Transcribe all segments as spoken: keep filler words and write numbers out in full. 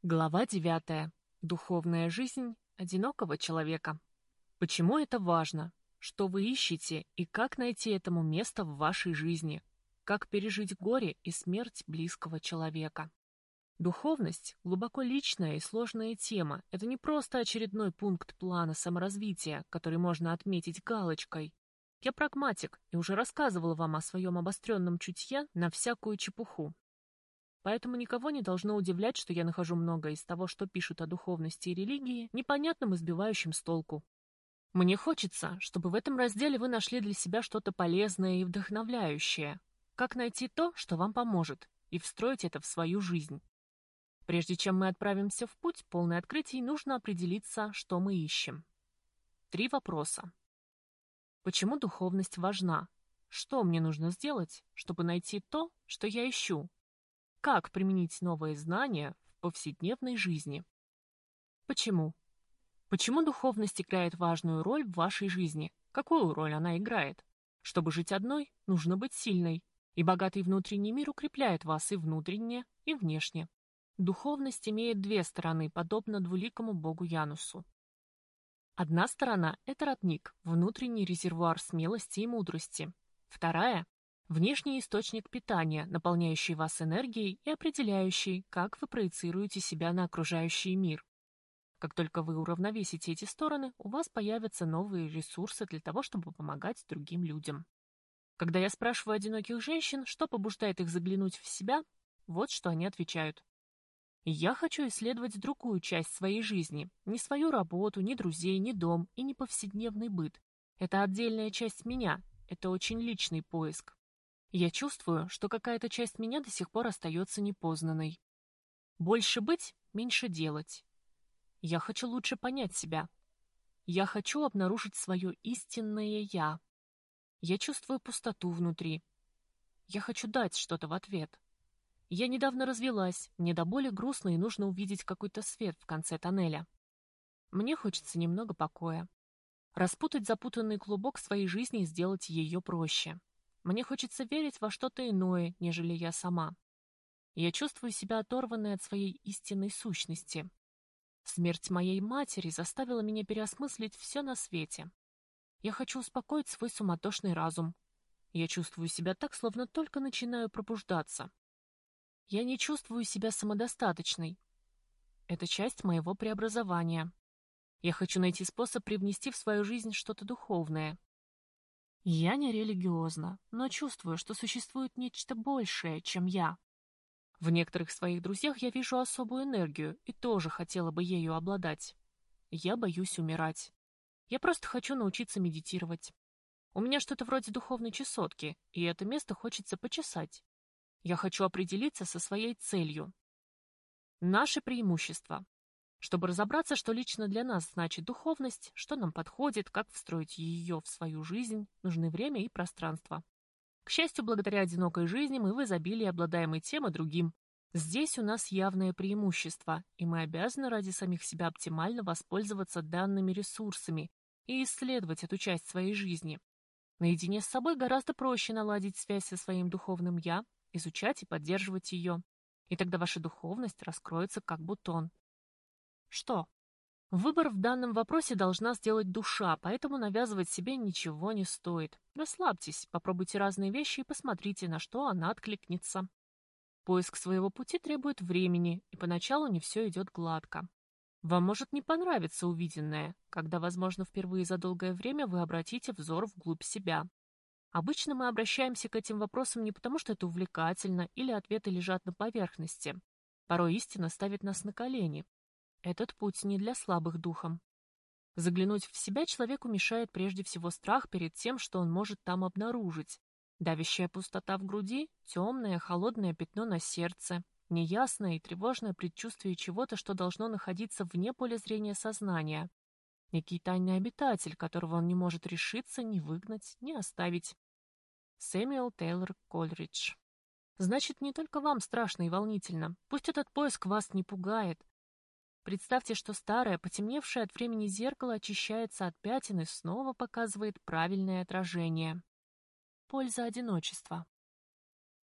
Глава девятая. Духовная жизнь одинокого человека. Почему это важно? Что вы ищете и как найти этому место в вашей жизни? Как пережить горе и смерть близкого человека? Духовность – глубоко личная и сложная тема. Это не просто очередной пункт плана саморазвития, который можно отметить галочкой. Я прагматик и уже рассказывал вам о своем обостренном чутье на всякую чепуху. Поэтому никого не должно удивлять, что я нахожу многое из того, что пишут о духовности и религии, непонятным и сбивающим с толку. Мне хочется, чтобы в этом разделе вы нашли для себя что-то полезное и вдохновляющее. Как найти то, что вам поможет, и встроить это в свою жизнь. Прежде чем мы отправимся в путь, полный открытий, нужно определиться, что мы ищем. Три вопроса. Почему духовность важна? Что мне нужно сделать, чтобы найти то, что я ищу? Как применить новые знания в повседневной жизни? Почему? Почему духовность играет важную роль в вашей жизни? Какую роль она играет? Чтобы жить одной, нужно быть сильной, и богатый внутренний мир укрепляет вас и внутренне, и внешне. Духовность имеет две стороны, подобно двуликому богу Янусу. Одна сторона – это родник, внутренний резервуар смелости и мудрости. Вторая – внешний источник питания, наполняющий вас энергией и определяющий, как вы проецируете себя на окружающий мир. Как только вы уравновесите эти стороны, у вас появятся новые ресурсы для того, чтобы помогать другим людям. Когда я спрашиваю одиноких женщин, что побуждает их заглянуть в себя, вот что они отвечают. Я хочу исследовать другую часть своей жизни, не свою работу, ни друзей, ни дом и не повседневный быт. Это отдельная часть меня, это очень личный поиск. Я чувствую, что какая-то часть меня до сих пор остается непознанной. Больше быть, меньше делать. Я хочу лучше понять себя. Я хочу обнаружить свое истинное «я». Я чувствую пустоту внутри. Я хочу дать что-то в ответ. Я недавно развелась, мне до боли грустно и нужно увидеть какой-то свет в конце тоннеля. Мне хочется немного покоя. Распутать запутанный клубок своей жизни и сделать ее проще. Мне хочется верить во что-то иное, нежели я сама. Я чувствую себя оторванной от своей истинной сущности. Смерть моей матери заставила меня переосмыслить все на свете. Я хочу успокоить свой суматошный разум. Я чувствую себя так, словно только начинаю пробуждаться. Я не чувствую себя самодостаточной. Это часть моего преобразования. Я хочу найти способ привнести в свою жизнь что-то духовное. Я не религиозна, но чувствую, что существует нечто большее, чем я. В некоторых своих друзьях я вижу особую энергию и тоже хотела бы ею обладать. Я боюсь умирать. Я просто хочу научиться медитировать. У меня что-то вроде духовной чесотки, и это место хочется почесать. Я хочу определиться со своей целью. Наши преимущества. Чтобы разобраться, что лично для нас значит духовность, что нам подходит, как встроить ее в свою жизнь, нужны время и пространство. К счастью, благодаря одинокой жизни мы в изобилии обладаем и тем, и другим. Здесь у нас явное преимущество, и мы обязаны ради самих себя оптимально воспользоваться данными ресурсами и исследовать эту часть своей жизни. Наедине с собой гораздо проще наладить связь со своим духовным «я», изучать и поддерживать ее. И тогда ваша духовность раскроется как бутон. Что? Выбор в данном вопросе должна сделать душа, поэтому навязывать себе ничего не стоит. Расслабьтесь, попробуйте разные вещи и посмотрите, на что она откликнется. Поиск своего пути требует времени, и поначалу не все идет гладко. Вам может не понравиться увиденное, когда, возможно, впервые за долгое время вы обратите взор вглубь себя. Обычно мы обращаемся к этим вопросам не потому, что это увлекательно или ответы лежат на поверхности. Порой истина ставит нас на колени. Этот путь не для слабых духом. Заглянуть в себя человеку мешает прежде всего страх перед тем, что он может там обнаружить. Давящая пустота в груди, темное, холодное пятно на сердце, неясное и тревожное предчувствие чего-то, что должно находиться вне поля зрения сознания. Некий тайный обитатель, которого он не может решиться ни выгнать, ни оставить. Сэмюэл Тейлор Колридж. Значит, не только вам страшно и волнительно. Пусть этот поиск вас не пугает. Представьте, что старое, потемневшее от времени зеркало очищается от пятен и снова показывает правильное отражение. Польза одиночества.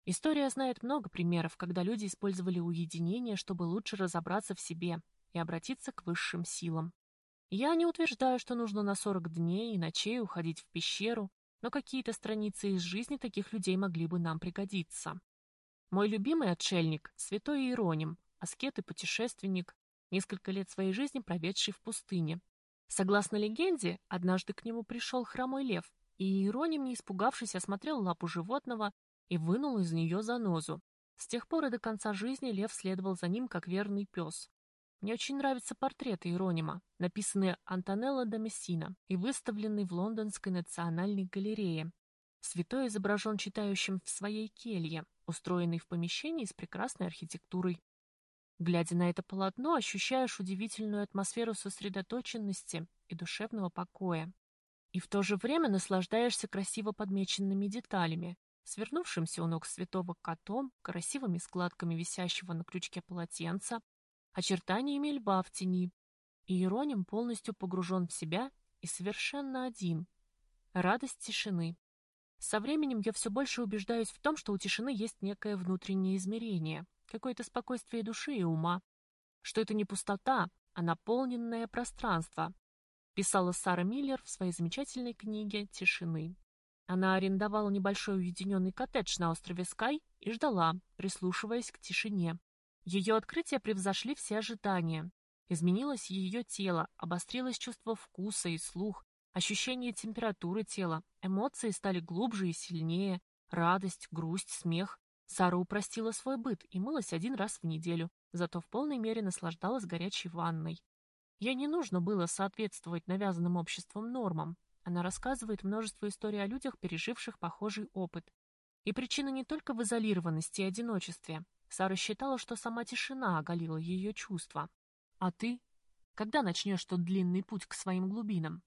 История знает много примеров, когда люди использовали уединение, чтобы лучше разобраться в себе и обратиться к высшим силам. Я не утверждаю, что нужно на сорок дней и ночей уходить в пещеру, но какие-то страницы из жизни таких людей могли бы нам пригодиться. Мой любимый отшельник — святой Иероним, аскет и путешественник, несколько лет своей жизни проведший в пустыне. Согласно легенде, однажды к нему пришел хромой лев, и Иероним, не испугавшись, осмотрел лапу животного и вынул из нее занозу. С тех пор и до конца жизни лев следовал за ним, как верный пес. Мне очень нравится портрет Иеронима, написанный Антонелло да Мессина и выставленный в Лондонской национальной галерее. Святой изображен читающим в своей келье, устроенной в помещении с прекрасной архитектурой. Глядя на это полотно, ощущаешь удивительную атмосферу сосредоточенности и душевного покоя. И в то же время наслаждаешься красиво подмеченными деталями, свернувшимся у ног святого котом, красивыми складками висящего на крючке полотенца, очертаниями льва в тени. Иероним полностью погружен в себя и совершенно один. Радость тишины. Со временем я все больше убеждаюсь в том, что у тишины есть некое внутреннее измерение, какое-то спокойствие души и ума, что это не пустота, а наполненное пространство, писала Сара Миллер в своей замечательной книге «Тишины». Она арендовала небольшой уединенный коттедж на острове Скай и ждала, прислушиваясь к тишине. Ее открытия превзошли все ожидания. Изменилось ее тело, обострилось чувство вкуса и слух, ощущение температуры тела, эмоции стали глубже и сильнее, радость, грусть, смех. Сара упростила свой быт и мылась один раз в неделю, зато в полной мере наслаждалась горячей ванной. Ей не нужно было соответствовать навязанным обществом нормам. Она рассказывает множество историй о людях, переживших похожий опыт. И причина не только в изолированности и одиночестве. Сара считала, что сама тишина оголила ее чувства. А ты? Когда начнешь тот длинный путь к своим глубинам?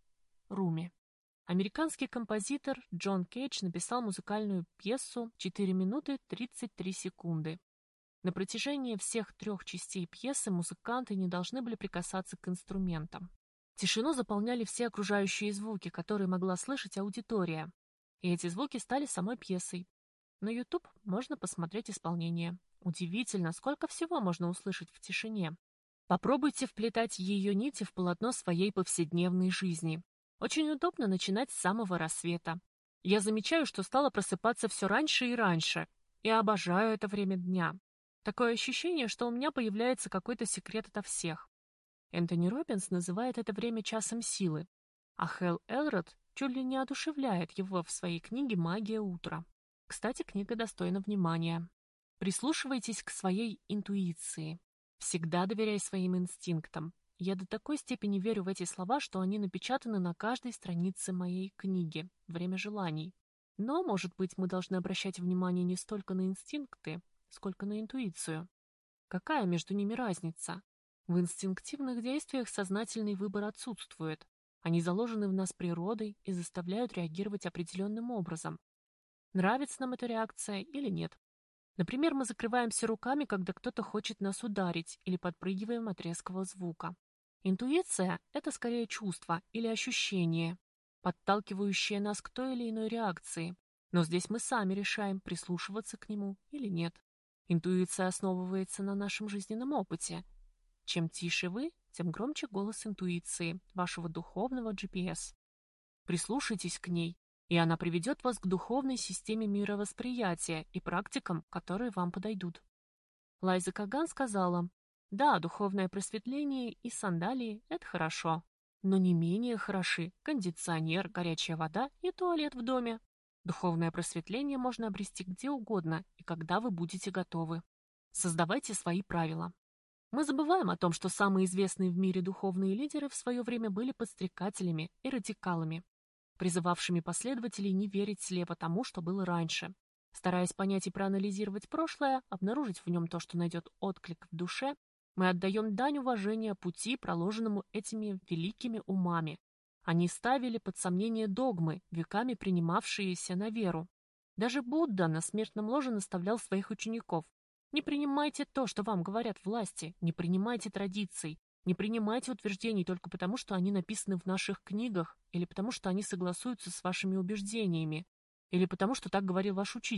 Руми. Американский композитор Джон Кейдж написал музыкальную пьесу четыре минуты тридцать три секунды. На протяжении всех трех частей пьесы музыканты не должны были прикасаться к инструментам. Тишину заполняли все окружающие звуки, которые могла слышать аудитория. И эти звуки стали самой пьесой. На YouTube можно посмотреть исполнение. Удивительно, сколько всего можно услышать в тишине. Попробуйте вплетать ее нити в полотно своей повседневной жизни. Очень удобно начинать с самого рассвета. Я замечаю, что стала просыпаться все раньше и раньше. И обожаю это время дня. Такое ощущение, что у меня появляется какой-то секрет ото всех. Энтони Роббинс называет это время часом силы, а Хэл Элрод чуть ли не одушевляет его в своей книге «Магия утра». Кстати, книга достойна внимания. Прислушивайтесь к своей интуиции. Всегда доверяй своим инстинктам. Я до такой степени верю в эти слова, что они напечатаны на каждой странице моей книги «Время желаний». Но, может быть, мы должны обращать внимание не столько на инстинкты, сколько на интуицию. Какая между ними разница? В инстинктивных действиях сознательный выбор отсутствует. Они заложены в нас природой и заставляют реагировать определенным образом. Нравится нам эта реакция или нет? Например, мы закрываемся руками, когда кто-то хочет нас ударить, или подпрыгиваем от резкого звука. Интуиция — это скорее чувство или ощущение, подталкивающее нас к той или иной реакции. Но здесь мы сами решаем, прислушиваться к нему или нет. Интуиция основывается на нашем жизненном опыте. Чем тише вы, тем громче голос интуиции, вашего духовного джи пи эс. Прислушайтесь к ней, и она приведет вас к духовной системе мировосприятия и практикам, которые вам подойдут. Лайза Каган сказала: «Да, духовное просветление и сандалии – это хорошо, но не менее хороши кондиционер, горячая вода и туалет в доме. Духовное просветление можно обрести где угодно и когда вы будете готовы. Создавайте свои правила». Мы забываем о том, что самые известные в мире духовные лидеры в свое время были подстрекателями и радикалами, призывавшими последователей не верить слепо тому, что было раньше. Стараясь понять и проанализировать прошлое, обнаружить в нем то, что найдет отклик в душе, мы отдаем дань уважения пути, проложенному этими великими умами. Они ставили под сомнение догмы, веками принимавшиеся на веру. Даже Будда на смертном ложе наставлял своих учеников: не принимайте то, что вам говорят власти, не принимайте традиций, не принимайте утверждений только потому, что они написаны в наших книгах, или потому, что они согласуются с вашими убеждениями, или потому, что так говорил ваш учитель.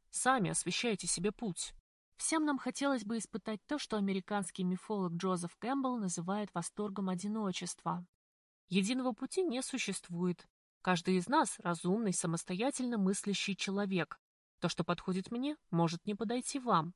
Сами освещайте себе путь. Всем нам хотелось бы испытать то, что американский мифолог Джозеф Кэмпбелл называет восторгом одиночества. Единого пути не существует. Каждый из нас – разумный, самостоятельно мыслящий человек. То, что подходит мне, может не подойти вам.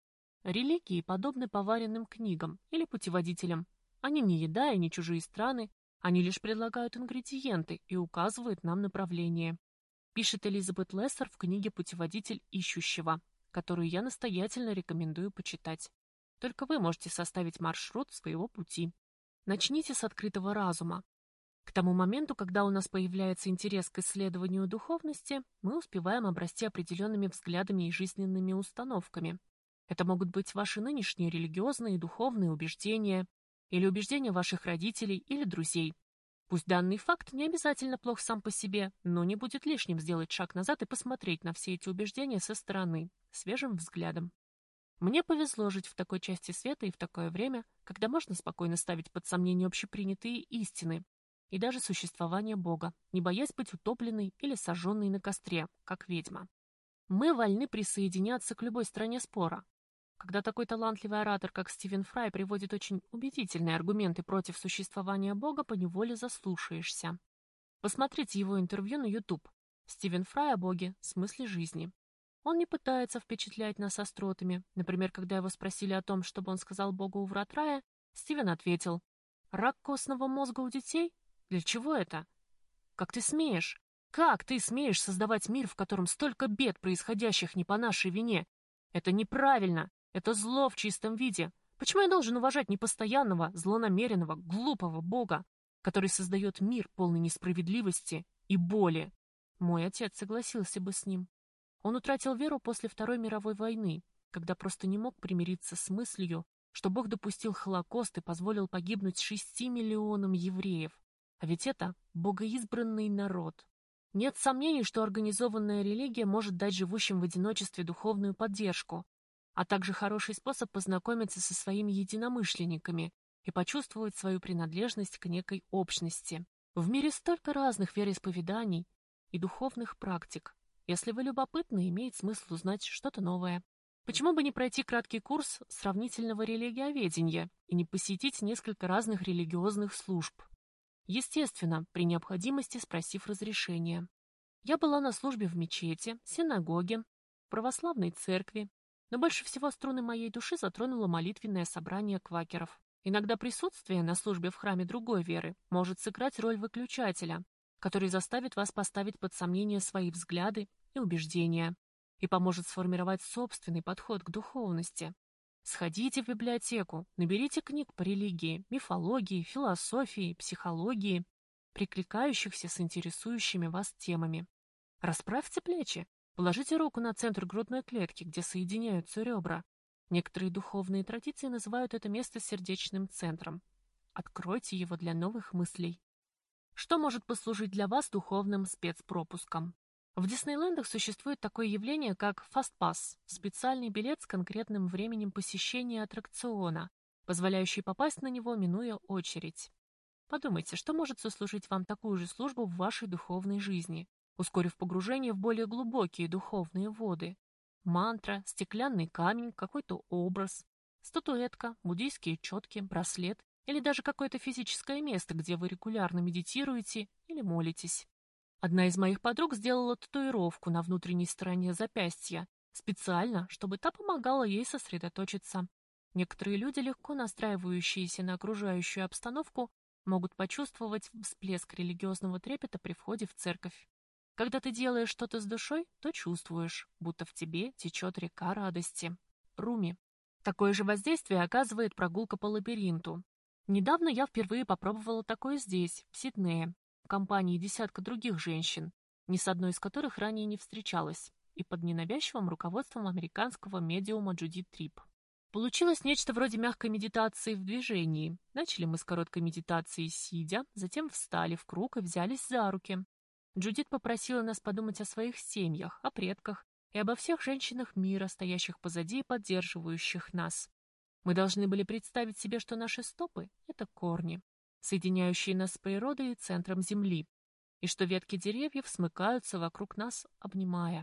Религии подобны поваренным книгам или путеводителям. Они не еда и не чужие страны, они лишь предлагают ингредиенты и указывают нам направление. Пишет Элизабет Лессер в книге «Путеводитель ищущего», которую я настоятельно рекомендую почитать. Только вы можете составить маршрут своего пути. Начните с открытого разума. К тому моменту, когда у нас появляется интерес к исследованию духовности, мы успеваем обрасти определенными взглядами и жизненными установками. Это могут быть ваши нынешние религиозные и духовные убеждения, или убеждения ваших родителей или друзей. Пусть данный факт не обязательно плох сам по себе, но не будет лишним сделать шаг назад и посмотреть на все эти убеждения со стороны, свежим взглядом. Мне повезло жить в такой части света и в такое время, когда можно спокойно ставить под сомнение общепринятые истины и даже существование Бога, не боясь быть утопленной или сожженной на костре, как ведьма. Мы вольны присоединяться к любой стороне спора. Когда такой талантливый оратор, как Стивен Фрай, приводит очень убедительные аргументы против существования Бога, поневоле заслушаешься. Посмотрите его интервью на YouTube. Стивен Фрай о Боге, смысле жизни. Он не пытается впечатлять нас остротами. Например, когда его спросили о том, чтобы он сказал Богу у врат рая, Стивен ответил: «Рак костного мозга у детей? Для чего это? Как ты смеешь? Как ты смеешь создавать мир, в котором столько бед, происходящих не по нашей вине? Это неправильно. Это зло в чистом виде. Почему я должен уважать непостоянного, злонамеренного, глупого Бога, который создает мир, полный несправедливости и боли?» Мой отец согласился бы с ним. Он утратил веру после Второй мировой войны, когда просто не мог примириться с мыслью, что Бог допустил Холокост и позволил погибнуть шести миллионам евреев. А ведь это богоизбранный народ. Нет сомнений, что организованная религия может дать живущим в одиночестве духовную поддержку, а также хороший способ познакомиться со своими единомышленниками и почувствовать свою принадлежность к некой общности. В мире столько разных вероисповеданий и духовных практик. Если вы любопытны, имеет смысл узнать что-то новое. Почему бы не пройти краткий курс сравнительного религиоведения и не посетить несколько разных религиозных служб? Естественно, при необходимости спросив разрешения. Я была на службе в мечети, синагоге, православной церкви, но больше всего струны моей души затронуло молитвенное собрание квакеров. Иногда присутствие на службе в храме другой веры может сыграть роль выключателя, который заставит вас поставить под сомнение свои взгляды и убеждения и поможет сформировать собственный подход к духовности. Сходите в библиотеку, наберите книг по религии, мифологии, философии, психологии, прикликающихся с интересующими вас темами. Расправьте плечи. Положите руку на центр грудной клетки, где соединяются ребра. Некоторые духовные традиции называют это место сердечным центром. Откройте его для новых мыслей. Что может послужить для вас духовным спецпропуском? В Диснейлендах существует такое явление, как фастпасс, специальный билет с конкретным временем посещения аттракциона, позволяющий попасть на него, минуя очередь. Подумайте, что может сослужить вам такую же службу в вашей духовной жизни, ускорив погружение в более глубокие духовные воды. Мантра, стеклянный камень, какой-то образ, статуэтка, буддийские четки, браслет или даже какое-то физическое место, где вы регулярно медитируете или молитесь. Одна из моих подруг сделала татуировку на внутренней стороне запястья, специально, чтобы та помогала ей сосредоточиться. Некоторые люди, легко настраивающиеся на окружающую обстановку, могут почувствовать всплеск религиозного трепета при входе в церковь. Когда ты делаешь что-то с душой, то чувствуешь, будто в тебе течет река радости. Руми. Такое же воздействие оказывает прогулка по лабиринту. Недавно я впервые попробовала такое здесь, в Сиднее, в компании десятка других женщин, ни с одной из которых ранее не встречалась, и под ненавязчивым руководством американского медиума Джудит Трип. Получилось нечто вроде мягкой медитации в движении. Начали мы с короткой медитации сидя, затем встали в круг и взялись за руки. Джудит попросила нас подумать о своих семьях, о предках и обо всех женщинах мира, стоящих позади и поддерживающих нас. Мы должны были представить себе, что наши стопы — это корни, соединяющие нас с природой и центром Земли, и что ветки деревьев смыкаются вокруг нас, обнимая.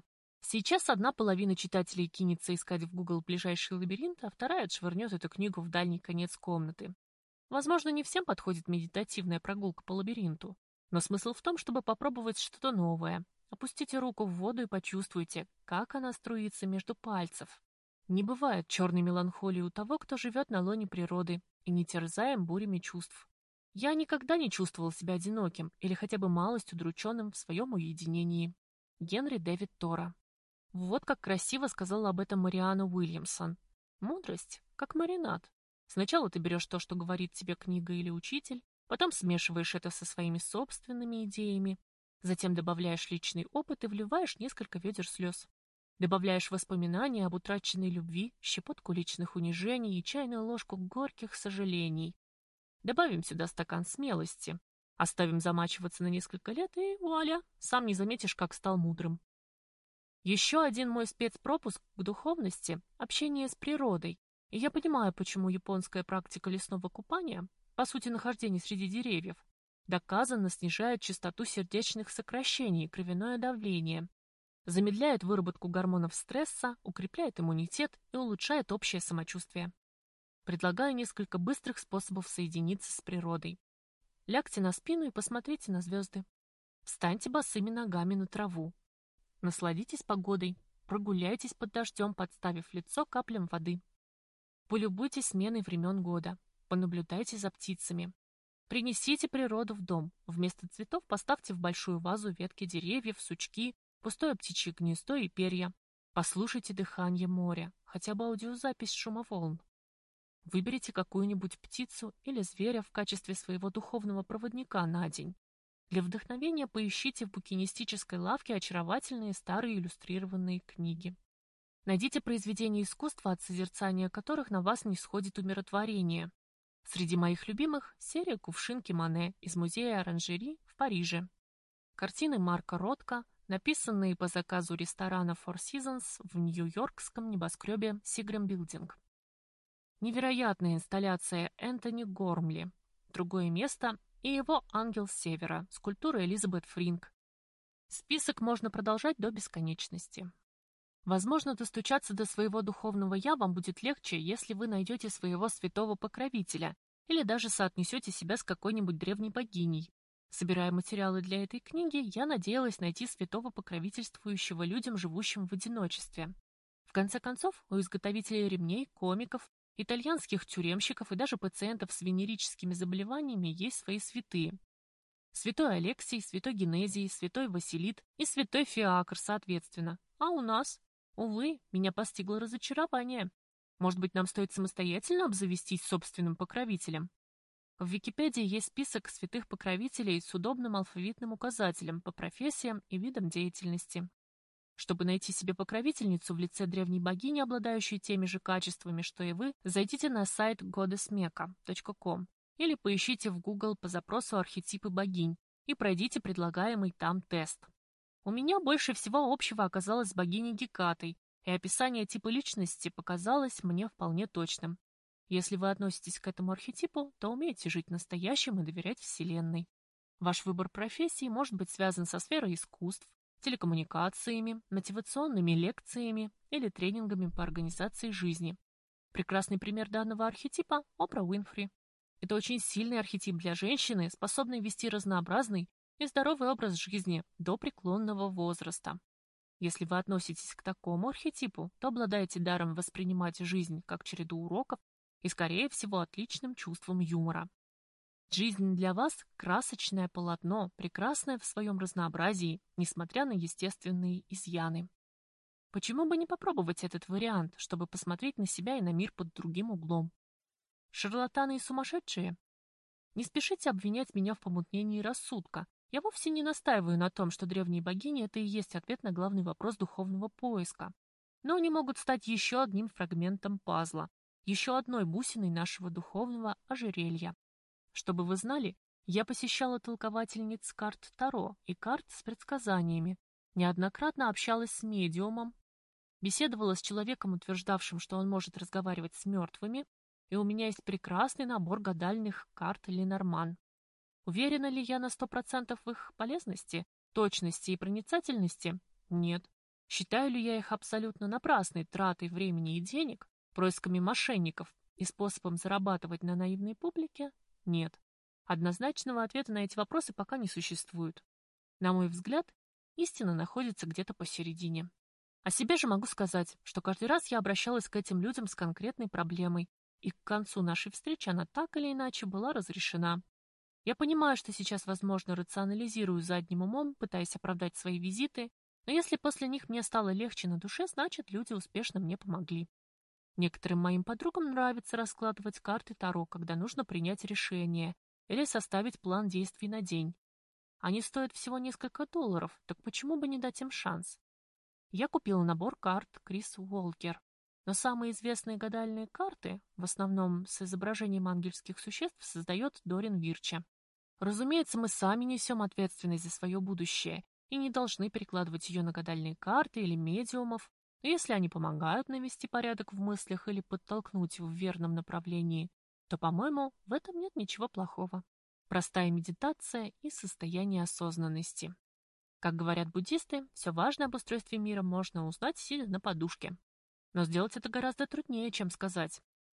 Сейчас одна половина читателей кинется искать в Google ближайший лабиринт, а вторая отшвырнет эту книгу в дальний конец комнаты. Возможно, не всем подходит медитативная прогулка по лабиринту, но смысл в том, чтобы попробовать что-то новое. Опустите руку в воду и почувствуйте, как она струится между пальцев. Не бывает черной меланхолии у того, кто живет на лоне природы и не терзаем бурями чувств. Я никогда не чувствовал себя одиноким или хотя бы малость удрученным в своем уединении. Генри Дэвид Тора. Вот как красиво сказала об этом Марианна Уильямсон. Мудрость, как маринад. Сначала ты берешь то, что говорит тебе книга или учитель, потом смешиваешь это со своими собственными идеями, затем добавляешь личный опыт и вливаешь несколько ведер слез. Добавляешь воспоминания об утраченной любви, щепотку личных унижений и чайную ложку горьких сожалений. Добавим сюда стакан смелости, оставим замачиваться на несколько лет и вуаля, сам не заметишь, как стал мудрым. Еще один мой спецпропуск к духовности – общение с природой. И я понимаю, почему японская практика лесного купания, по сути нахождение среди деревьев, доказанно снижает частоту сердечных сокращений и кровяное давление, замедляет выработку гормонов стресса, укрепляет иммунитет и улучшает общее самочувствие. Предлагаю несколько быстрых способов соединиться с природой. Лягте на спину и посмотрите на звезды. Встаньте босыми ногами на траву. Насладитесь погодой, прогуляйтесь под дождем, подставив лицо каплям воды. Полюбуйтесь сменой времен года, понаблюдайте за птицами. Принесите природу в дом, вместо цветов поставьте в большую вазу ветки деревьев, сучки, пустое птичье гнездо и перья. Послушайте дыхание моря, хотя бы аудиозапись шума волн. Выберите какую-нибудь птицу или зверя в качестве своего духовного проводника на день. Для вдохновения поищите в букинистической лавке очаровательные старые иллюстрированные книги. Найдите произведения искусства, от созерцания которых на вас не сходит умиротворение. Среди моих любимых – серия «Кувшинки Мане» из музея оранжерей в Париже. Картины Марка Ротко, написанные по заказу ресторана Four Seasons в нью-йоркском небоскребе Сиграм Билдинг. Невероятная инсталляция Энтони Гормли. Другое место – и его «Ангел Севера», скульптура Элизабет Фринк. Список можно продолжать до бесконечности. Возможно, достучаться до своего духовного «я» вам будет легче, если вы найдете своего святого покровителя или даже соотнесете себя с какой-нибудь древней богиней. Собирая материалы для этой книги, я надеялась найти святого покровительствующего людям, живущим в одиночестве. В конце концов, у изготовителей ремней, комиков, итальянских тюремщиков и даже пациентов с венерическими заболеваниями есть свои святые. Святой Алексий, святой Генезий, святой Василит и святой Фиакр, соответственно. А у нас? Увы, меня постигло разочарование. Может быть, нам стоит самостоятельно обзавестись собственным покровителем? В Википедии есть список святых покровителей с удобным алфавитным указателем по профессиям и видам деятельности. Чтобы найти себе покровительницу в лице древней богини, обладающей теми же качествами, что и вы, зайдите на сайт годдесс мека точка ком или поищите в Google по запросу архетипы богинь и пройдите предлагаемый там тест. У меня больше всего общего оказалось с богиней Гекатой, и описание типа личности показалось мне вполне точным. Если вы относитесь к этому архетипу, то умеете жить настоящим и доверять Вселенной. Ваш выбор профессии может быть связан со сферой искусств, телекоммуникациями, мотивационными лекциями или тренингами по организации жизни. Прекрасный пример данного архетипа – Опра Уинфри. Это очень сильный архетип для женщины, способной вести разнообразный и здоровый образ жизни до преклонного возраста. Если вы относитесь к такому архетипу, то обладаете даром воспринимать жизнь как череду уроков и, скорее всего, отличным чувством юмора. Жизнь для вас – красочное полотно, прекрасное в своем разнообразии, несмотря на естественные изъяны. Почему бы не попробовать этот вариант, чтобы посмотреть на себя и на мир под другим углом? Шарлатаны и сумасшедшие? Не спешите обвинять меня в помутнении рассудка. Я вовсе не настаиваю на том, что древние богини – это и есть ответ на главный вопрос духовного поиска. Но они могут стать еще одним фрагментом пазла, еще одной бусиной нашего духовного ожерелья. Чтобы вы знали, я посещала толковательниц карт Таро и карт с предсказаниями, неоднократно общалась с медиумом, беседовала с человеком, утверждавшим, что он может разговаривать с мертвыми, и у меня есть прекрасный набор гадальных карт Ленорман. Уверена ли я на сто процентов в их полезности, точности и проницательности? Нет. Считаю ли я их абсолютно напрасной тратой времени и денег, происками мошенников и способом зарабатывать на наивной публике? Нет. Однозначного ответа на эти вопросы пока не существует. На мой взгляд, истина находится где-то посередине. О себе же могу сказать, что каждый раз я обращалась к этим людям с конкретной проблемой, и к концу нашей встречи она так или иначе была разрешена. Я понимаю, что сейчас, возможно, рационализирую задним умом, пытаясь оправдать свои визиты, но если после них мне стало легче на душе, значит, люди успешно мне помогли. Некоторым моим подругам нравится раскладывать карты Таро, когда нужно принять решение или составить план действий на день. Они стоят всего несколько долларов, так почему бы не дать им шанс? Я купила набор карт Крис Уолкер, но самые известные гадальные карты, в основном с изображением ангельских существ, создает Дорин Вирчи. Разумеется, мы сами несем ответственность за свое будущее и не должны перекладывать ее на гадальные карты или медиумов, но если они помогают навести порядок в мыслях или подтолкнуть в верном направлении, то, по-моему, в этом нет ничего плохого. Простая медитация и состояние осознанности. Как говорят буддисты, все важное об устройстве мира можно узнать, сидя на подушке. Но сделать это гораздо труднее, чем сказать.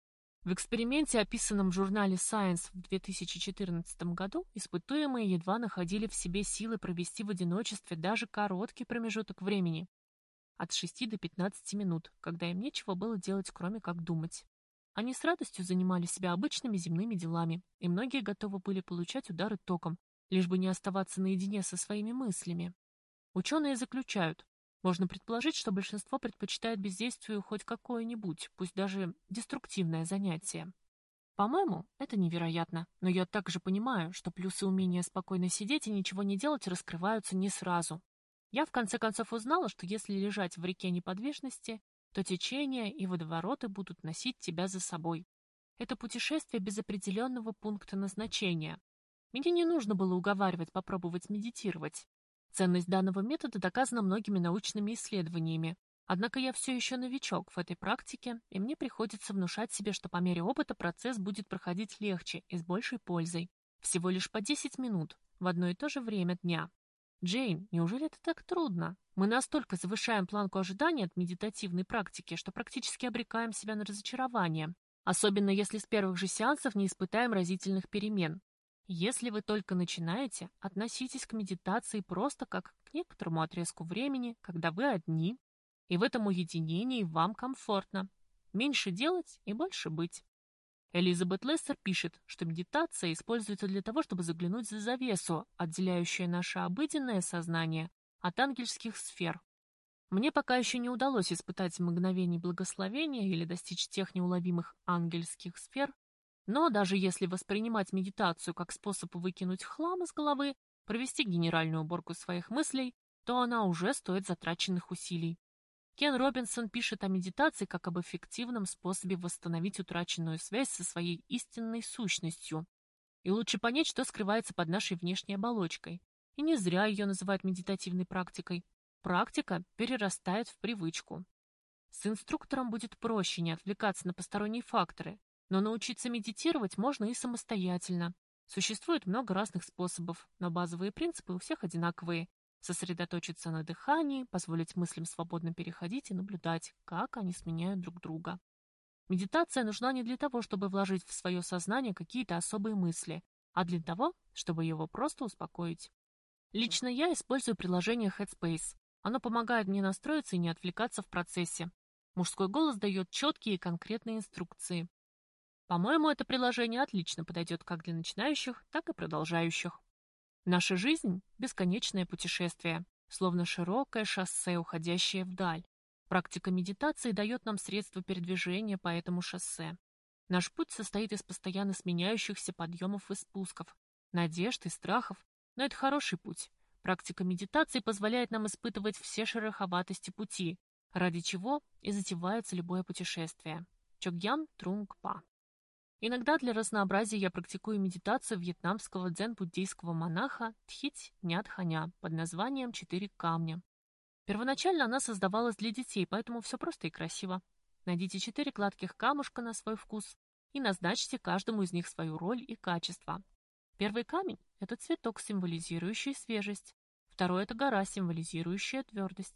В эксперименте, описанном в журнале Science в две тысячи четырнадцатом году, испытуемые едва находили в себе силы провести в одиночестве даже короткий промежуток времени, от шести до пятнадцати минут, когда им нечего было делать, кроме как думать. Они с радостью занимали себя обычными земными делами, и многие готовы были получать удары током, лишь бы не оставаться наедине со своими мыслями. Ученые заключают, можно предположить, что большинство предпочитает бездействию хоть какое-нибудь, пусть даже деструктивное занятие. По-моему, это невероятно, но я также понимаю, что плюсы умения спокойно сидеть и ничего не делать раскрываются не сразу. Я в конце концов узнала, что если лежать в реке неподвижности, то течение и водовороты будут носить тебя за собой. Это путешествие без определенного пункта назначения. Мне не нужно было уговаривать попробовать медитировать. Ценность данного метода доказана многими научными исследованиями. Однако я все еще новичок в этой практике, и мне приходится внушать себе, что по мере опыта процесс будет проходить легче и с большей пользой. Всего лишь по десять минут, в одно и то же время дня. Джейн, неужели это так трудно? Мы настолько завышаем планку ожидания от медитативной практики, что практически обрекаем себя на разочарование, особенно если с первых же сеансов не испытаем разительных перемен. Если вы только начинаете, относитесь к медитации просто как к некоторому отрезку времени, когда вы одни, и в этом уединении вам комфортно. Меньше делать и больше быть. Элизабет Лессер пишет, что медитация используется для того, чтобы заглянуть за завесу, отделяющую наше обыденное сознание от ангельских сфер. Мне пока еще не удалось испытать мгновений благословения или достичь тех неуловимых ангельских сфер, но даже если воспринимать медитацию как способ выкинуть хлам из головы, провести генеральную уборку своих мыслей, то она уже стоит затраченных усилий. Кен Робинсон пишет о медитации как об эффективном способе восстановить утраченную связь со своей истинной сущностью. И лучше понять, что скрывается под нашей внешней оболочкой. И не зря ее называют медитативной практикой. Практика перерастает в привычку. С инструктором будет проще не отвлекаться на посторонние факторы, но научиться медитировать можно и самостоятельно. Существует много разных способов, но базовые принципы у всех одинаковые. Сосредоточиться на дыхании, позволить мыслям свободно переходить и наблюдать, как они сменяют друг друга. Медитация нужна не для того, чтобы вложить в свое сознание какие-то особые мысли, а для того, чтобы его просто успокоить. Лично я использую приложение Headspace. Оно помогает мне настроиться и не отвлекаться в процессе. Мужской голос дает четкие и конкретные инструкции. По-моему, это приложение отлично подойдет как для начинающих, так и продолжающих. Наша жизнь — бесконечное путешествие, словно широкое шоссе, уходящее вдаль. Практика медитации дает нам средства передвижения по этому шоссе. Наш путь состоит из постоянно сменяющихся подъемов и спусков, надежд и страхов, но это хороший путь. Практика медитации позволяет нам испытывать все шероховатости пути, ради чего и затевается любое путешествие. Чогьян Трунгпа. Иногда для разнообразия я практикую медитацию вьетнамского дзен-буддийского монаха Тхить Нят Ханя под названием «Четыре камня». Первоначально она создавалась для детей, поэтому все просто и красиво. Найдите четыре гладких камушка на свой вкус и назначьте каждому из них свою роль и качество. Первый камень — это цветок, символизирующий свежесть. Второй — это гора, символизирующая твердость.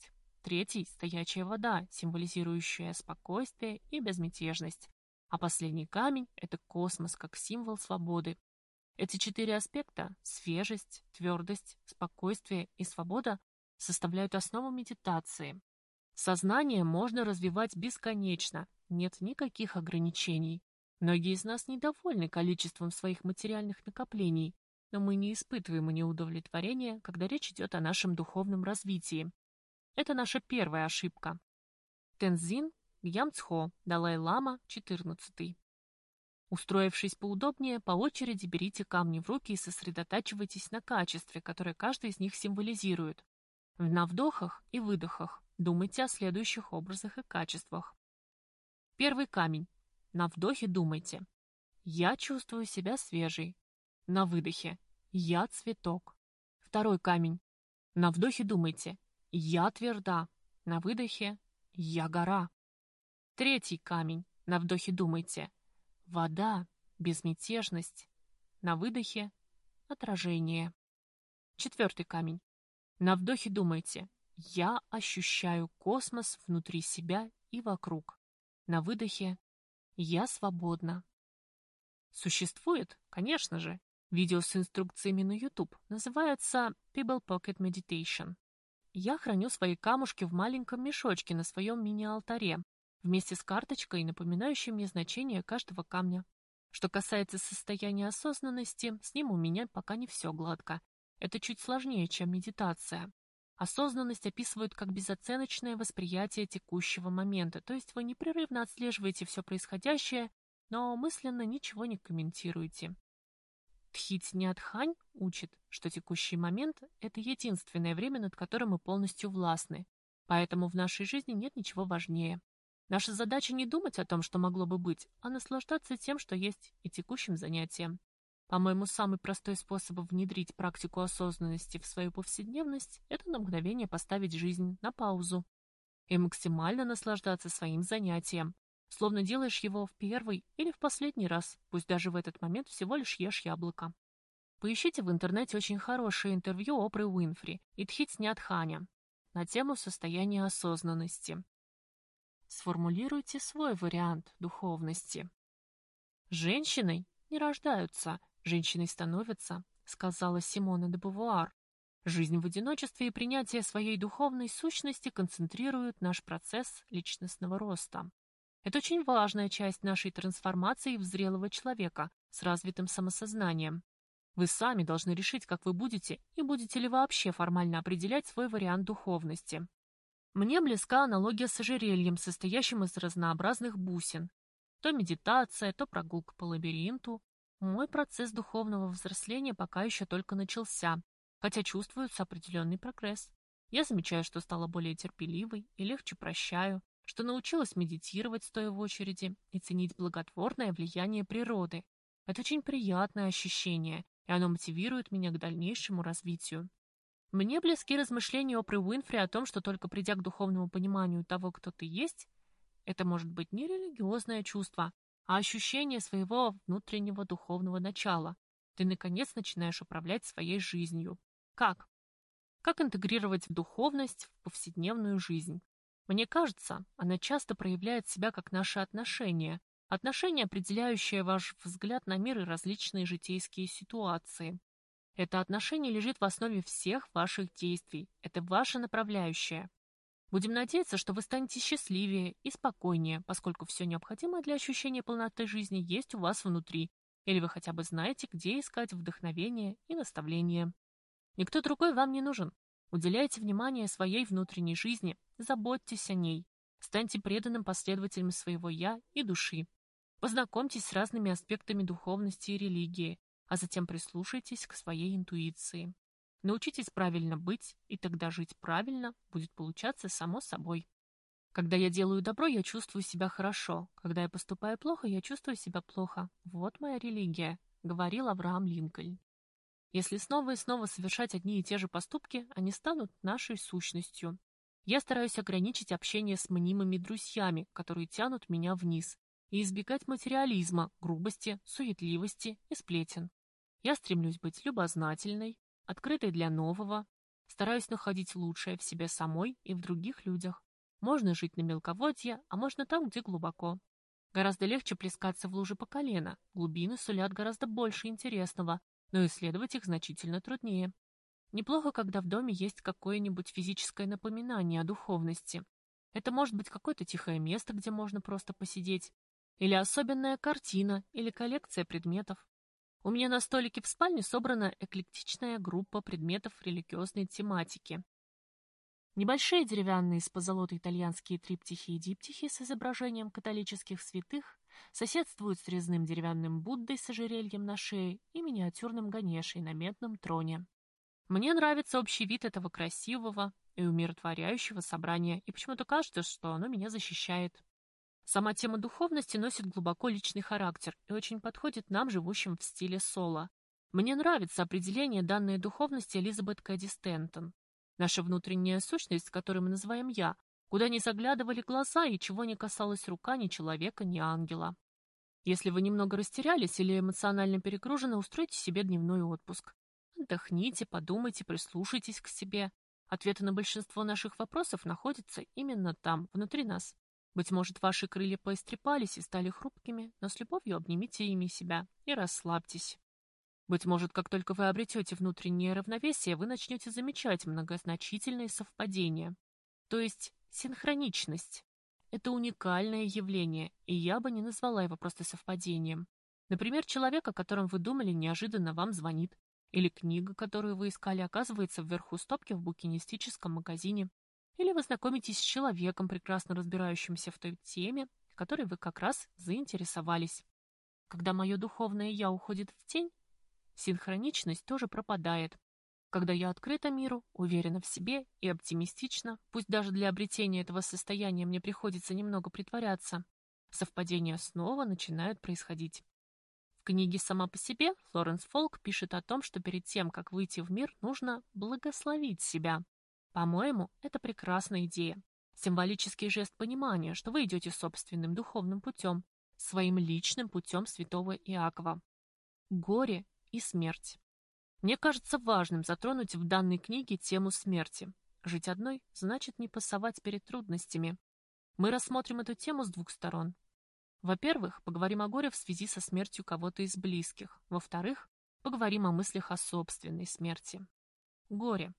Третий — стоячая вода, символизирующая спокойствие и безмятежность. А последний камень — это космос, как символ свободы. Эти четыре аспекта — свежесть, твердость, спокойствие и свобода — составляют основу медитации. Сознание можно развивать бесконечно, нет никаких ограничений. Многие из нас недовольны количеством своих материальных накоплений, но мы не испытываем неудовлетворения, когда речь идет о нашем духовном развитии. Это наша первая ошибка. Тензин Гьямцхо, Далай-лама, четырнадцатый. Устроившись поудобнее, по очереди берите камни в руки и сосредотачивайтесь на качестве, которое каждый из них символизирует. На вдохах и выдохах думайте о следующих образах и качествах. Первый камень. На вдохе думайте: «Я чувствую себя свежей». На выдохе: «Я цветок». Второй камень. На вдохе думайте: «Я тверда». На выдохе: «Я гора». Третий камень. На вдохе думайте: «Вода, безмятежность». На выдохе: «Отражение». Четвертый камень. На вдохе думайте: «Я ощущаю космос внутри себя и вокруг». На выдохе: «Я свободна». Существует, конечно же, видео с инструкциями на YouTube. Называется Pebble Pocket Meditation. Я храню свои камушки в маленьком мешочке на своем мини-алтаре, вместе с карточкой, напоминающей мне значение каждого камня. Что касается состояния осознанности, с ним у меня пока не все гладко. Это чуть сложнее, чем медитация. Осознанность описывают как безоценочное восприятие текущего момента, то есть вы непрерывно отслеживаете все происходящее, но мысленно ничего не комментируете. Тхить Нят Хань учит, что текущий момент — это единственное время, над которым мы полностью властны, поэтому в нашей жизни нет ничего важнее. Наша задача не думать о том, что могло бы быть, а наслаждаться тем, что есть, и текущим занятием. По-моему, самый простой способ внедрить практику осознанности в свою повседневность — это на мгновение поставить жизнь на паузу и максимально наслаждаться своим занятием, словно делаешь его в первый или в последний раз, пусть даже в этот момент всего лишь ешь яблоко. Поищите в интернете очень хорошее интервью Опры Уинфри и Тхить Нят Ханя на тему состояния осознанности. Сформулируйте свой вариант духовности. Женщиной не рождаются, женщиной становятся, сказала Симона де Бувуар. Жизнь в одиночестве и принятие своей духовной сущности концентрируют наш процесс личностного роста. Это очень важная часть нашей трансформации в зрелого человека с развитым самосознанием. Вы сами должны решить, как вы будете и будете ли вообще формально определять свой вариант духовности. Мне близка аналогия с ожерельем, состоящим из разнообразных бусин. То медитация, то прогулка по лабиринту. Мой процесс духовного взросления пока еще только начался, хотя чувствуется определенный прогресс. Я замечаю, что стала более терпеливой и легче прощаю, что научилась медитировать, стоя в очереди, и ценить благотворное влияние природы. Это очень приятное ощущение, и оно мотивирует меня к дальнейшему развитию. Мне близки размышления Опры Уинфри о том, что только придя к духовному пониманию того, кто ты есть, это может быть не религиозное чувство, а ощущение своего внутреннего духовного начала. Ты, наконец, начинаешь управлять своей жизнью. Как? Как интегрировать духовность в повседневную жизнь? Мне кажется, она часто проявляет себя как наши отношения. Отношения, определяющие ваш взгляд на мир и различные житейские ситуации. Это отношение лежит в основе всех ваших действий. Это ваша направляющая. Будем надеяться, что вы станете счастливее и спокойнее, поскольку все необходимое для ощущения полноты жизни есть у вас внутри, или вы хотя бы знаете, где искать вдохновение и наставление. Никто другой вам не нужен. Уделяйте внимание своей внутренней жизни, заботьтесь о ней. Станьте преданным последователем своего «я» и души. Познакомьтесь с разными аспектами духовности и религии, а затем прислушайтесь к своей интуиции. Научитесь правильно быть, и тогда жить правильно будет получаться само собой. Когда я делаю добро, я чувствую себя хорошо. Когда я поступаю плохо, я чувствую себя плохо. Вот моя религия, говорил Авраам Линкольн. Если снова и снова совершать одни и те же поступки, они станут нашей сущностью. Я стараюсь ограничить общение с мнимыми друзьями, которые тянут меня вниз, и избегать материализма, грубости, суетливости и сплетен. Я стремлюсь быть любознательной, открытой для нового, Стараюсь находить лучшее в себе самой и в других людях. Можно жить на мелководье, а можно там, где глубоко. Гораздо легче плескаться в луже по колено. Глубины сулят гораздо больше интересного, но исследовать их значительно труднее. Неплохо, когда в доме есть какое-нибудь физическое напоминание о духовности. Это может быть какое-то тихое место, где можно просто посидеть, или особенная картина, или коллекция предметов. У меня на столике в спальне собрана эклектичная группа предметов религиозной тематики. Небольшие деревянные с позолотой итальянские триптихи и диптихи с изображением католических святых соседствуют с резным деревянным Буддой с ожерельем на шее и миниатюрным Ганешей на медном троне. Мне нравится общий вид этого красивого и умиротворяющего собрания, и почему-то кажется, что оно меня защищает. Сама тема духовности носит глубоко личный характер и очень подходит нам, живущим в стиле соло. Мне нравится определение, данное духовности Элизабет Кэдди Стентон. Наша внутренняя сущность, которую мы называем «я», куда не заглядывали глаза и чего не касалась рука ни человека, ни ангела. Если вы немного растерялись или эмоционально перегружены, устройте себе дневной отпуск. Отдохните, подумайте, прислушайтесь к себе. Ответы на большинство наших вопросов находятся именно там, внутри нас. Быть может, ваши крылья поистрепались и стали хрупкими, но с любовью обнимите ими себя и расслабьтесь. Быть может, как только вы обретете внутреннее равновесие, вы начнете замечать многозначительные совпадения, то есть синхроничность. Это уникальное явление, и я бы не назвала его просто совпадением. Например, человек, о котором вы думали, неожиданно вам звонит, или книга, которую вы искали, оказывается вверху стопки в букинистическом магазине. Или вы знакомитесь с человеком, прекрасно разбирающимся в той теме, которой вы как раз заинтересовались. Когда мое духовное «я» уходит в тень, синхроничность тоже пропадает. Когда я открыта миру, уверена в себе и оптимистична, пусть даже для обретения этого состояния мне приходится немного притворяться, совпадения снова начинают происходить. В книге «Сама по себе» Флоренс Фолк пишет о том, что перед тем, как выйти в мир, нужно благословить себя. По-моему, это прекрасная идея. Символический жест понимания, что вы идете собственным духовным путем, своим личным путем святого Иакова. Горе и смерть. Мне кажется важным затронуть в данной книге тему смерти. Жить одной значит не пасовать перед трудностями. Мы рассмотрим эту тему с двух сторон. Во-первых, поговорим о горе в связи со смертью кого-то из близких. Во-вторых, поговорим о мыслях о собственной смерти. Горе.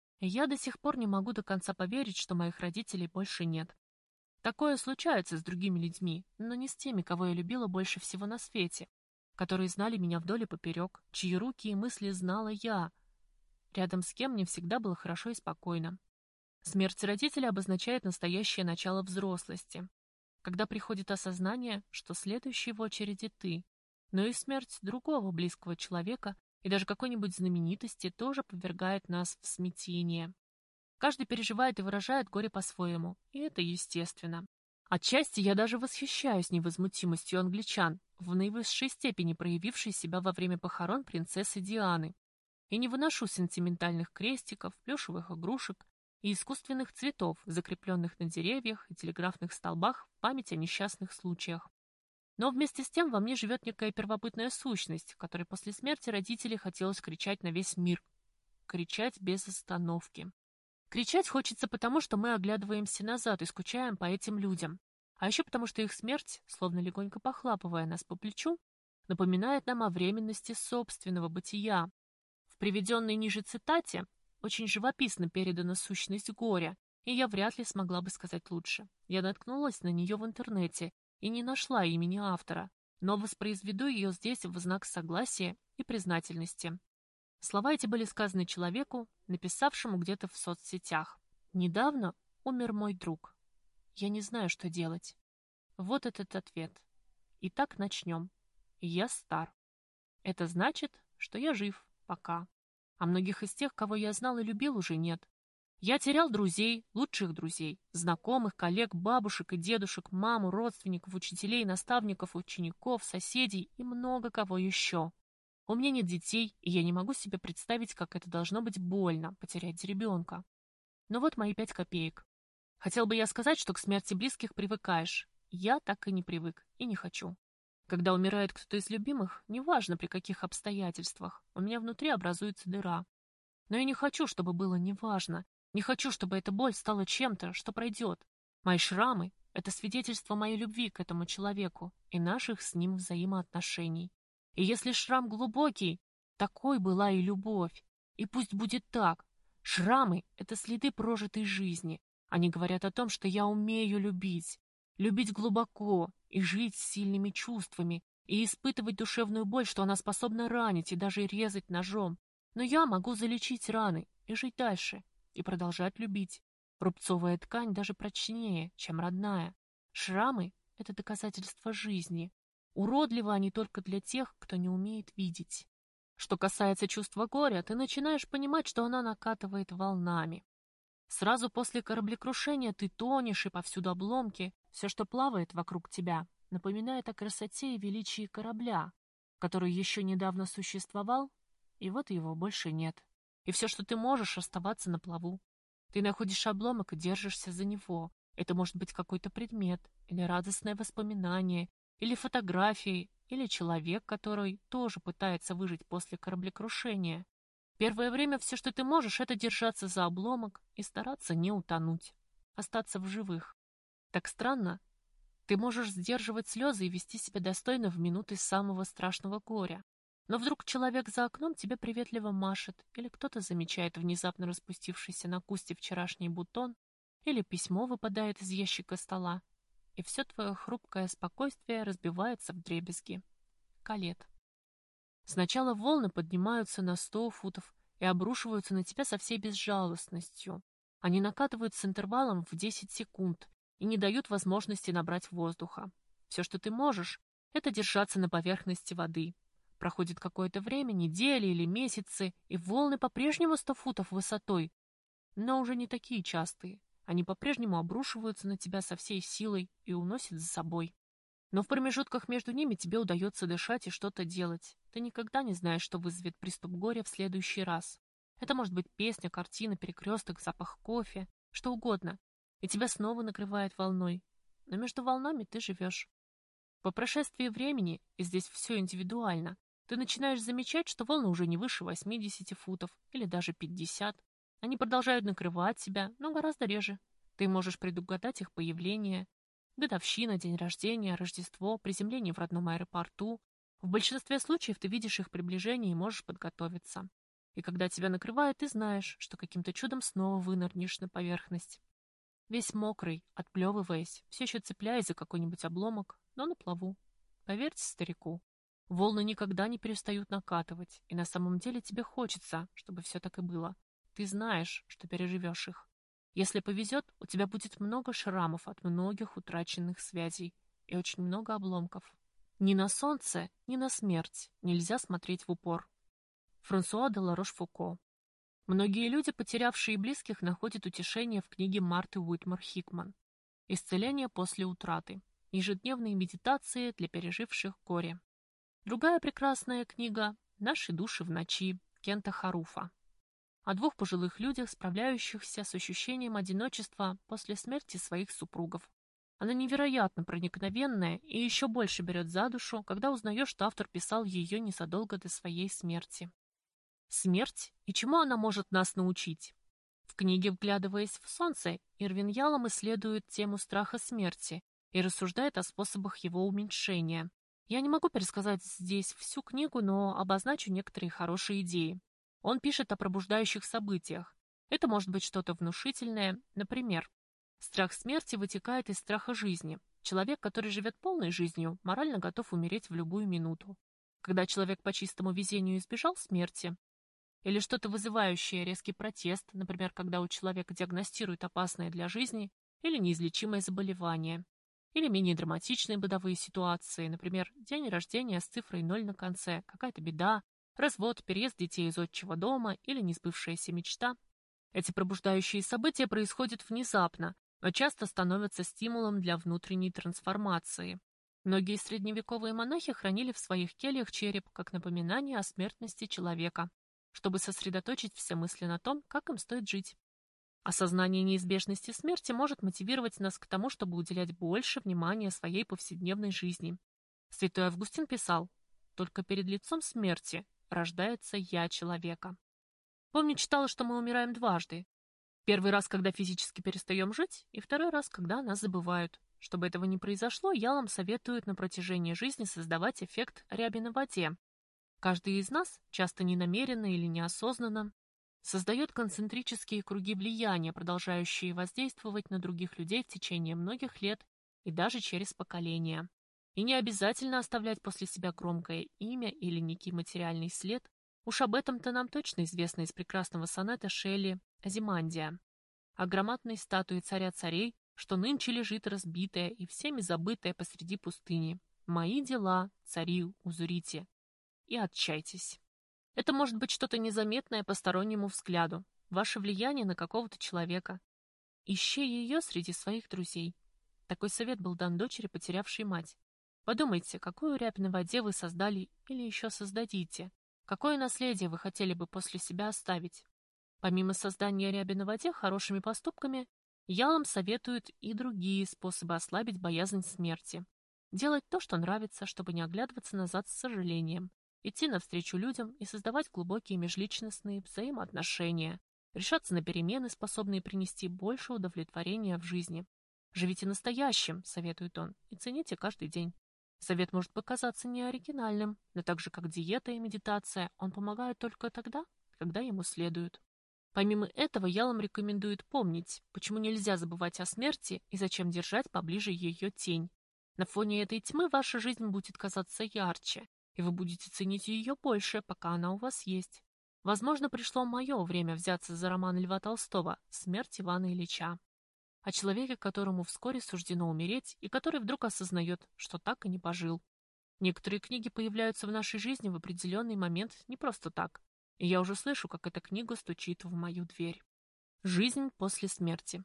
Я до сих пор не могу до конца поверить, что моих родителей больше нет. Такое случается с другими людьми, но не с теми, кого я любила больше всего на свете, которые знали меня вдоль и поперек, чьи руки и мысли знала я, рядом с кем мне всегда было хорошо и спокойно. Смерть родителя обозначает настоящее начало взрослости, когда приходит осознание, что следующий в очереди ты, но и смерть другого близкого человека и даже какой-нибудь знаменитости тоже повергает нас в смятение. Каждый переживает и выражает горе по-своему, и это естественно. Отчасти я даже восхищаюсь невозмутимостью англичан, в наивысшей степени проявившей себя во время похорон принцессы Дианы, и не выношу сентиментальных крестиков, плюшевых игрушек и искусственных цветов, закрепленных на деревьях и телеграфных столбах в память о несчастных случаях. Но вместе с тем во мне живет некая первобытная сущность, которой после смерти родителей хотелось кричать на весь мир. Кричать без остановки. Кричать хочется потому, что мы оглядываемся назад и скучаем по этим людям. А еще потому, что их смерть, словно легонько похлапывая нас по плечу, напоминает нам о временности собственного бытия. В приведенной ниже цитате очень живописно передана сущность горя, и я вряд ли смогла бы сказать лучше. Я наткнулась на нее в интернете и не нашла имени автора, но воспроизведу ее здесь в знак согласия и признательности. Слова эти были сказаны человеку, написавшему где-то в соцсетях. «Недавно умер мой друг. Я не знаю, что делать». Вот этот ответ. Итак, начнем. Я стар. Это значит, что я жив пока. А многих из тех, кого я знал и любил, уже нет. Я терял друзей, лучших друзей, знакомых, коллег, бабушек и дедушек, маму, родственников, учителей, наставников, учеников, соседей и много кого еще. У меня нет детей, и я не могу себе представить, как это должно быть больно, потерять ребенка. Но вот мои пять копеек. Хотел бы я сказать, что к смерти близких привыкаешь. Я так и не привык, и не хочу. Когда умирает кто-то из любимых, неважно при каких обстоятельствах, у меня внутри образуется дыра. Но я не хочу, чтобы было неважно. Не хочу, чтобы эта боль стала чем-то, что пройдет. Мои шрамы — это свидетельство моей любви к этому человеку и наших с ним взаимоотношений. И если шрам глубокий, такой была и любовь. И пусть будет так. Шрамы — это следы прожитой жизни. Они говорят о том, что я умею любить. Любить глубоко и жить с сильными чувствами, и испытывать душевную боль, что она способна ранить и даже резать ножом. Но я могу залечить раны и жить дальше, и продолжать любить. Рубцовая ткань даже прочнее, чем родная. Шрамы — это доказательство жизни. Уродливы они только для тех, кто не умеет видеть. Что касается чувства горя, ты начинаешь понимать, что она накатывает волнами. Сразу после кораблекрушения ты тонешь, и повсюду обломки. Все, что плавает вокруг тебя, напоминает о красоте и величии корабля, который еще недавно существовал, и вот его больше нет. И все, что ты можешь, оставаться на плаву. Ты находишь обломок и держишься за него. Это может быть какой-то предмет, или радостное воспоминание, или фотографии, или человек, который тоже пытается выжить после кораблекрушения. Первое время все, что ты можешь, это держаться за обломок и стараться не утонуть, остаться в живых. Так странно. Ты можешь сдерживать слезы и вести себя достойно в минуты самого страшного горя. Но вдруг человек за окном тебе приветливо машет, или кто-то замечает внезапно распустившийся на кусте вчерашний бутон, или письмо выпадает из ящика стола, и все твое хрупкое спокойствие разбивается вдребезги. Калет. Сначала волны поднимаются на сто футов и обрушиваются на тебя со всей безжалостностью. Они накатывают с интервалом в десять секунд и не дают возможности набрать воздуха. Все, что ты можешь, это держаться на поверхности воды. Проходит какое-то время, недели или месяцы, и волны по-прежнему сто футов высотой, но уже не такие частые. Они по-прежнему обрушиваются на тебя со всей силой и уносят за собой. Но в промежутках между ними тебе удается дышать и что-то делать. Ты никогда не знаешь, что вызовет приступ горя в следующий раз. Это может быть песня, картина, перекресток, запах кофе, что угодно. И тебя снова накрывает волной. Но между волнами ты живешь. По прошествии времени, и здесь все индивидуально, ты начинаешь замечать, что волны уже не выше восьмидесяти футов или даже пятидесяти. Они продолжают накрывать тебя, но гораздо реже. Ты можешь предугадать их появление. Годовщина, день рождения, Рождество, приземление в родном аэропорту. В большинстве случаев ты видишь их приближение и можешь подготовиться. И когда тебя накрывает, ты знаешь, что каким-то чудом снова вынырнешь на поверхность. Весь мокрый, отплевываясь, все еще цепляясь за какой-нибудь обломок, но на плаву. Поверьте старику, волны никогда не перестают накатывать, и на самом деле тебе хочется, чтобы все так и было. Ты знаешь, что переживешь их. Если повезет, у тебя будет много шрамов от многих утраченных связей и очень много обломков. Ни на солнце, ни на смерть нельзя смотреть в упор. Франсуа де Ларош-Фуко. Многие люди, потерявшие близких, находят утешение в книге Марты Уитмар Хикман «Исцеление после утраты. Ежедневные медитации для переживших горе». Другая прекрасная книга «Наши души в ночи» Кента Харуфа. О двух пожилых людях, справляющихся с ощущением одиночества после смерти своих супругов. Она невероятно проникновенная и еще больше берет за душу, когда узнаешь, что автор писал ее незадолго до своей смерти. Смерть и чему она может нас научить? В книге «Вглядываясь в солнце» Ирвин Ялом исследует тему страха смерти и рассуждает о способах его уменьшения. Я не могу пересказать здесь всю книгу, но обозначу некоторые хорошие идеи. Он пишет о пробуждающих событиях. Это может быть что-то внушительное. Например, страх смерти вытекает из страха жизни. Человек, который живет полной жизнью, морально готов умереть в любую минуту. Когда человек по чистому везению избежал смерти, или что-то вызывающее резкий протест, например, когда у человека диагностируют опасное для жизни или неизлечимое заболевание, или менее драматичные бытовые ситуации, например, день рождения с цифрой ноль на конце, какая-то беда, развод, переезд детей из отчего дома или несбывшаяся мечта. Эти пробуждающие события происходят внезапно, но часто становятся стимулом для внутренней трансформации. Многие средневековые монахи хранили в своих кельях череп как напоминание о смертности человека, чтобы сосредоточить все мысли на том, как им стоит жить. Осознание неизбежности смерти может мотивировать нас к тому, чтобы уделять больше внимания своей повседневной жизни. Святой Августин писал: «Только перед лицом смерти рождается «я» человека». Помню, читала, что мы умираем дважды. Первый раз, когда физически перестаем жить, и второй раз, когда нас забывают. Чтобы этого не произошло, ялам советуют на протяжении жизни создавать эффект ряби на воде. Каждый из нас, часто ненамеренно или неосознанно, создает концентрические круги влияния, продолжающие воздействовать на других людей в течение многих лет и даже через поколения. И не обязательно оставлять после себя громкое имя или некий материальный след. Уж об этом-то нам точно известно из прекрасного сонета Шелли «Азимандия», о громадной статуе царя царей, что нынче лежит разбитая и всеми забытая посреди пустыни. «Мои дела, цари, узрите, и отчайтесь». Это может быть что-то незаметное постороннему взгляду, ваше влияние на какого-то человека. Ищи ее среди своих друзей. Такой совет был дан дочери, потерявшей мать. Подумайте, какую рябь на воде вы создали или еще создадите, какое наследие вы хотели бы после себя оставить. Помимо создания ряби на воде хорошими поступками, ялам советуют и другие способы ослабить боязнь смерти. Делать то, что нравится, чтобы не оглядываться назад с сожалением. Идти навстречу людям и создавать глубокие межличностные взаимоотношения. Решаться на перемены, способные принести больше удовлетворения в жизни. Живите настоящим, советует он, и цените каждый день. Совет может показаться неоригинальным, но так же, как диета и медитация, он помогает только тогда, когда ему следует. Помимо этого, ялам рекомендуют помнить, почему нельзя забывать о смерти и зачем держать поближе ее тень. На фоне этой тьмы ваша жизнь будет казаться ярче, и вы будете ценить ее больше, пока она у вас есть. Возможно, пришло мое время взяться за роман Льва Толстого «Смерть Ивана Ильича». О человеке, которому вскоре суждено умереть, и который вдруг осознает, что так и не пожил. Некоторые книги появляются в нашей жизни в определенный момент не просто так, и я уже слышу, как эта книга стучит в мою дверь. «Жизнь после смерти».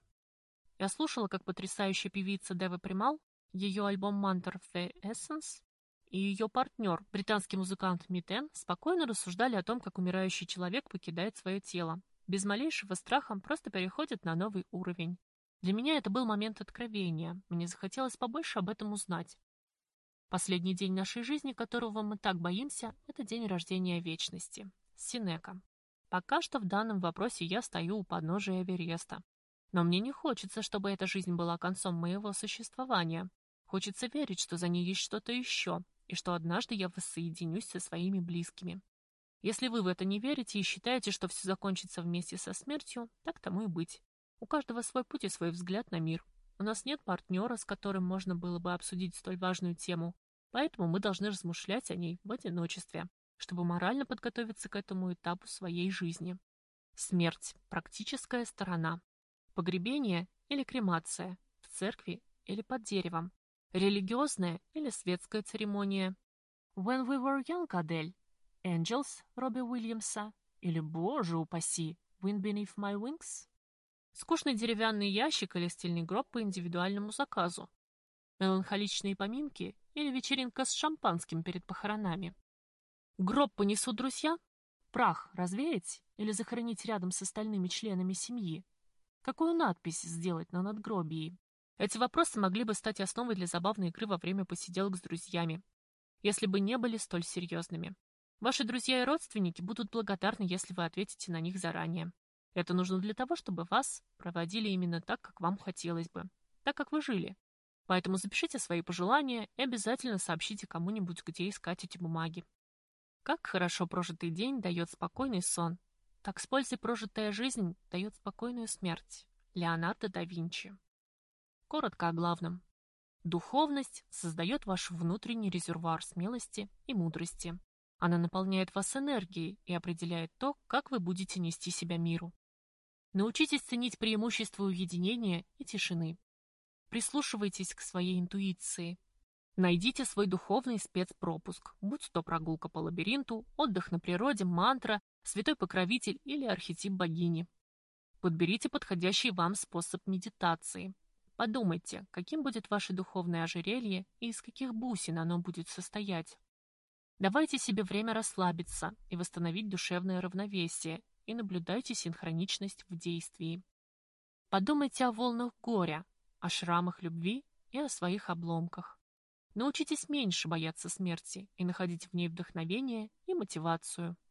Я слушала, как потрясающая певица Дева Примал, ее альбом «Mantra of the Essence» и ее партнер, британский музыкант Митен, спокойно рассуждали о том, как умирающий человек покидает свое тело, без малейшего страха просто переходит на новый уровень. Для меня это был момент откровения, мне захотелось побольше об этом узнать. Последний день нашей жизни, которого мы так боимся, это день рождения вечности. Сенека. Пока что в данном вопросе я стою у подножия Эвереста. Но мне не хочется, чтобы эта жизнь была концом моего существования. Хочется верить, что за ней есть что-то еще, и что однажды я воссоединюсь со своими близкими. Если вы в это не верите и считаете, что все закончится вместе со смертью, так тому и быть. У каждого свой путь и свой взгляд на мир. У нас нет партнера, с которым можно было бы обсудить столь важную тему, поэтому мы должны размышлять о ней в одиночестве, чтобы морально подготовиться к этому этапу своей жизни. Смерть. Практическая сторона. Погребение или кремация. В церкви или под деревом. Религиозная или светская церемония. When we were young, Адель. Angels Робби Уильямса. Или, боже упаси, Wind Beneath My Wings. Скучный деревянный ящик или стильный гроб по индивидуальному заказу. Меланхоличные поминки или вечеринка с шампанским перед похоронами. Гроб понесут друзья? Прах развеять или захоронить рядом с остальными членами семьи? Какую надпись сделать на надгробии? Эти вопросы могли бы стать основой для забавной игры во время посиделок с друзьями, если бы не были столь серьезными. Ваши друзья и родственники будут благодарны, если вы ответите на них заранее. Это нужно для того, чтобы вас проводили именно так, как вам хотелось бы, так, как вы жили. Поэтому запишите свои пожелания и обязательно сообщите кому-нибудь, где искать эти бумаги. Как хорошо прожитый день дает спокойный сон, так с пользой прожитая жизнь дает спокойную смерть. Леонардо да Винчи. Коротко о главном. Духовность создает ваш внутренний резервуар смелости и мудрости. Она наполняет вас энергией и определяет то, как вы будете нести себя миру. Научитесь ценить преимущества уединения и тишины. Прислушивайтесь к своей интуиции. Найдите свой духовный спецпропуск, будь то прогулка по лабиринту, отдых на природе, мантра, святой покровитель или архетип богини. Подберите подходящий вам способ медитации. Подумайте, каким будет ваше духовное ожерелье и из каких бусин оно будет состоять. Давайте себе время расслабиться и восстановить душевное равновесие, и наблюдайте синхроничность в действии. Подумайте о волнах горя, о шрамах любви и о своих обломках. Научитесь меньше бояться смерти и находить в ней вдохновение и мотивацию.